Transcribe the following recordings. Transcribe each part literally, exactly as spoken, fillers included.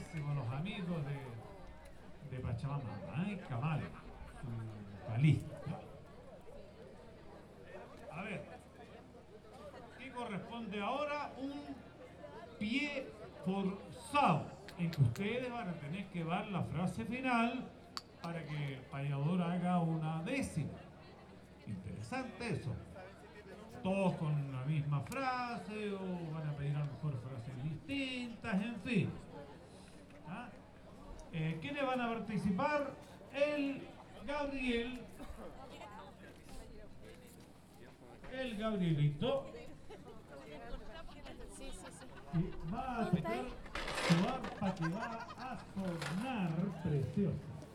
máximo los amigos de, de Pachamama, ¿eh? Cabal, su palista. A ver, ¿qué corresponde ahora? Un pie forzado, en que ustedes van a tener que dar la frase final para que el payador haga una décima. Interesante eso. Todos con la misma frase o van a pedir a lo mejor frases distintas, en fin. ¿Ah? Eh, ¿Quiénes van a participar? El Gabriel, el Gabrielito, y va a tocar su arpa que va a sonar preciosa.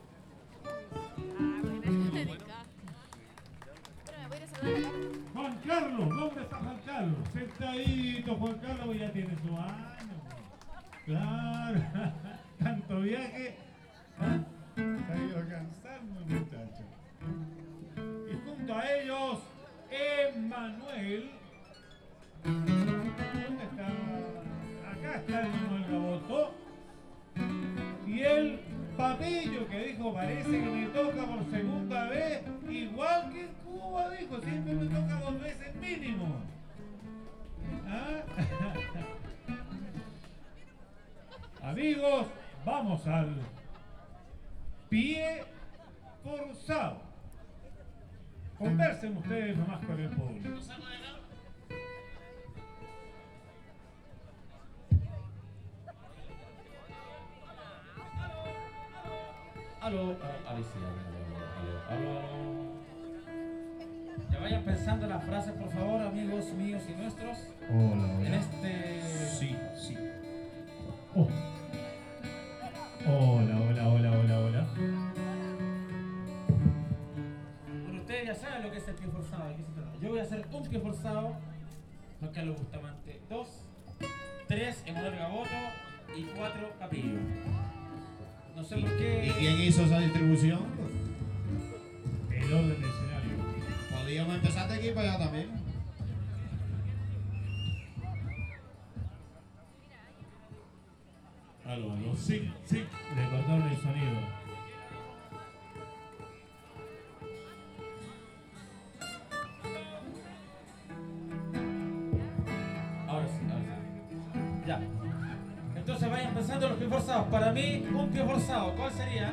Juan Carlos, ¿dónde está Juan Carlos? Sentadito, Juan Carlos ya tiene su año. Claro, tanto viaje. ¿Ah? Se ha ido cansando, muchacho. Y junto a ellos, Emmanuel. ¿Dónde está? Acá está el Manuel Gaboto. Y el Papillo, que dijo, parece que me toca por segunda vez, igual que en Cuba, dijo, siempre me toca dos veces mínimo. ¿Ah? Amigos, vamos al pie forzado. Conversen ustedes nomás con el público. Aló, aló, aló, sí, aló, aló, aló, aló. Ya vayan pensando las frases, por favor, amigos míos y nuestros. Hola, hola. En este... Sí, sí. Oh. Hola, hola, hola, hola, hola. Bueno, ustedes ya saben lo que es el pie forzado. ¿De qué se trata? Yo voy a hacer un pie forzado, Juan Carlos Bustamante dos, tres Emanuel Gaboto y cuatro Capillo. No sé por qué. ¿Y quién hizo esa distribución? El orden del escenario. Podríamos empezar de aquí para allá también. Aló, aló. Sí, sí. Le cortaron el sonido. Ahora sí, ahora sí. Ya. Entonces vayan pensando los pies forzados. Para mí, un pie forzado, ¿cuál sería?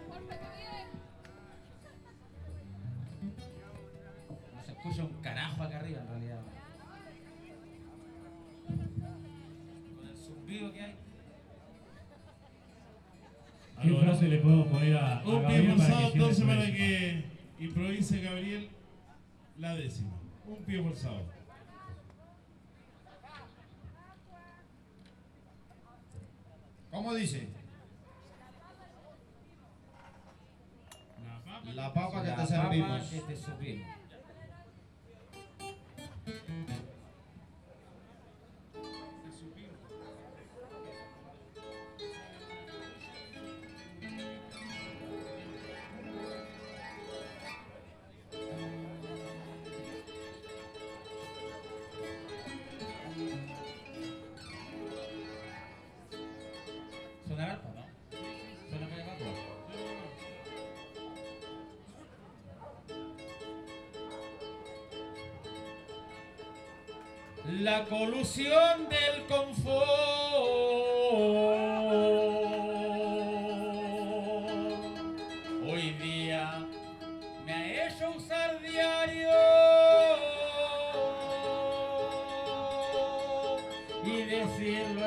No se escucha un carajo acá arriba en realidad. Con el zumbido que hay. ¿Qué Aló, frase le podemos poner a, a un pie Gabriel para forzado que entonces sienta su para décima? que improvise Gabriel la décima. Un pie forzado. ¿Cómo dice? La papa. La papa que La te papa servimos. que te servimos. ¿Suena el arpa, no? ¿Suena medio arpa? La colusión del confort hoy día me ha hecho usar diario y decirlo